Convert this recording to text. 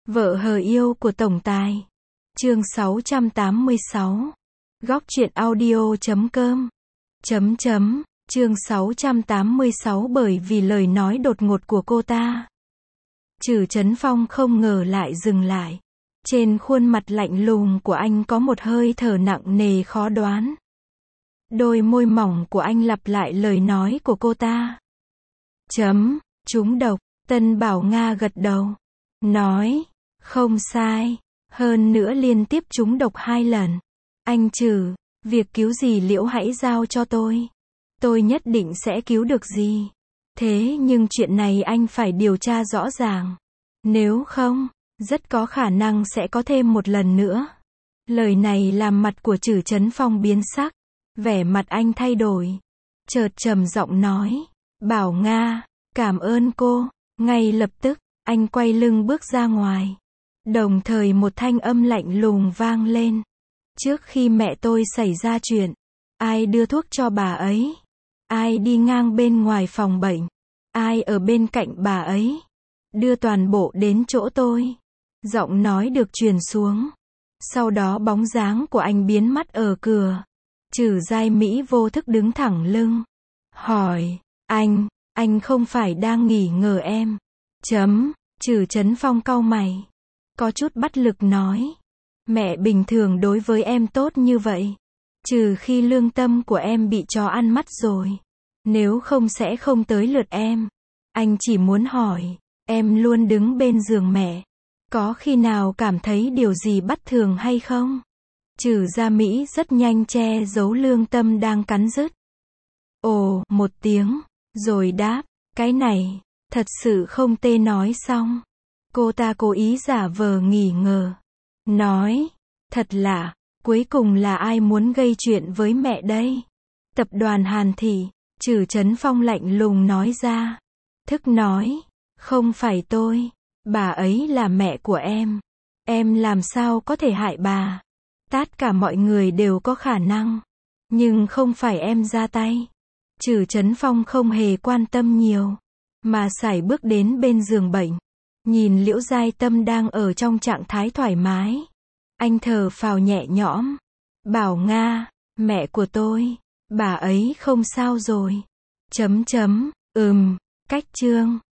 Vợ hờ yêu của tổng tài. Chương 686. Góc truyện audio.com. Chương 686 bởi vì lời nói đột ngột của cô ta. Trử Chấn Phong không ngờ lại dừng lại. Trên khuôn mặt lạnh lùng của anh có một hơi thở nặng nề khó đoán. Đôi môi mỏng của anh lặp lại lời nói của cô ta. Trúng độc. Tân Bảo Nga gật đầu. Nói, không sai. Hơn nữa liên tiếp trúng độc 2 lần. Anh Trử, việc cứu dì Liễu hãy giao cho tôi. Tôi nhất định sẽ cứu được dì. Thế nhưng chuyện này anh phải điều tra rõ ràng. Nếu không, rất có khả năng sẽ có thêm một lần nữa. Lời này làm mặt của Trử Chấn Phong biến sắc. Vẻ mặt anh thay đổi. Chợt trầm giọng nói. Bảo Nga, cảm ơn cô. Ngay lập tức, anh quay lưng bước ra ngoài. Đồng thời một thanh âm lạnh lùng vang lên. Trước khi mẹ tôi xảy ra chuyện, ai đưa thuốc cho bà ấy? Ai đi ngang bên ngoài phòng bệnh? Ai ở bên cạnh bà ấy? Đưa toàn bộ đến chỗ tôi. Giọng nói được truyền xuống. Sau đó bóng dáng của anh biến mất ở cửa. Trử Giai Mỹ vô thức đứng thẳng lưng. Hỏi, anh không phải đang nghi ngờ em? Trử Chấn Phong cau mày. Có chút bất lực nói. Mẹ bình thường đối với em tốt như vậy. Trừ khi lương tâm của em bị chó ăn mất rồi. Nếu không sẽ không tới lượt em. Anh chỉ muốn hỏi, em luôn đứng bên giường mẹ. Có khi nào cảm thấy điều gì bất thường hay không? Trử Gia Mỹ rất nhanh che giấu lương tâm đang cắn rứt. Ồ, một tiếng, rồi đáp, cái này, thật sự không tê. Nói xong. Cô ta cố ý giả vờ nghi ngờ. Nói, thật lạ, cuối cùng là ai muốn gây chuyện với mẹ đây? Tập đoàn Hàn Thị. Trử Chấn Phong lạnh lùng nói ra. Thức nói, không phải tôi, bà ấy là mẹ của em. Em làm sao có thể hại bà? Tất cả mọi người đều có khả năng, nhưng không phải em ra tay. Trử Chấn Phong không hề quan tâm nhiều, mà sải bước đến bên giường bệnh. Nhìn Liễu Giai Tâm đang ở trong trạng thái thoải mái. Anh thở phào nhẹ nhõm. Bảo Nga, mẹ của tôi, bà ấy không sao rồi. Cách chương.